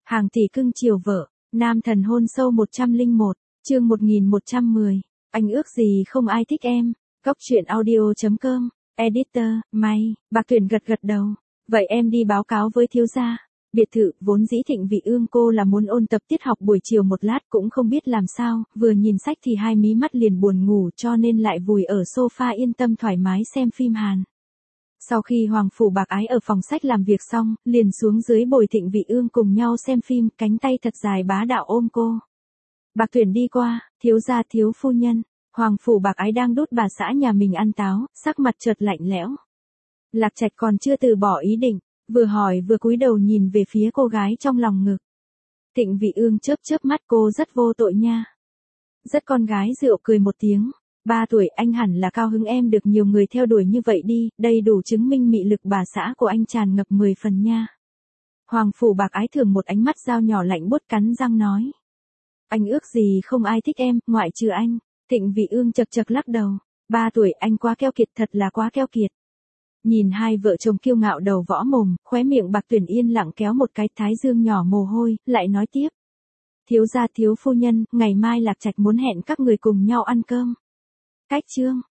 Hàng tỷ cưng chiều vợ, nam thần hôn sâu 101, chương 1110, anh ước gì không ai thích em, Góc truyện audio.com, editor, may, Bạc Tuyển gật gật đầu, vậy em đi báo cáo với thiếu gia. Biệt thự, vốn dĩ Thịnh Vị Ương cô là muốn ôn tập tiết học buổi chiều một lát cũng không biết làm sao, vừa nhìn sách thì hai mí mắt liền buồn ngủ cho nên lại vùi ở sofa yên tâm thoải mái xem phim Hàn. Sau khi Hoàng Phủ Bạc Ái ở phòng sách làm việc xong, liền xuống dưới bồi Thịnh Vị Ương cùng nhau xem phim, cánh tay thật dài bá đạo ôm cô. Bạc Tuyển đi qua, thiếu gia thiếu phu nhân, Hoàng Phủ Bạc Ái đang đút bà xã nhà mình ăn táo, sắc mặt chợt lạnh lẽo. Lạc Trạch còn chưa từ bỏ ý định, vừa hỏi vừa cúi đầu nhìn về phía cô gái trong lòng ngực. Thịnh Vị Ương chớp chớp mắt cô rất vô tội nha. Rất con gái rượu cười một tiếng. 3 tuổi anh hẳn là cao hứng em được nhiều người theo đuổi như vậy đi, đây đủ chứng minh mị lực bà xã của anh tràn ngập 10 phần nha. Hoàng Phủ Bạc Ái thường một ánh mắt dao nhỏ lạnh buốt cắn răng nói. Anh ước gì không ai thích em, ngoại trừ anh. Thịnh Vị Ương chật chật lắc đầu. 3 tuổi anh quá keo kiệt, thật là quá keo kiệt. Nhìn hai vợ chồng kiêu ngạo đầu võ mồm, khóe miệng Bạc Tuyển yên lặng kéo một cái thái dương nhỏ mồ hôi, lại nói tiếp. Thiếu gia thiếu phu nhân, ngày mai Lạc Trạch muốn hẹn các người cùng nhau ăn cơm. Cách chương.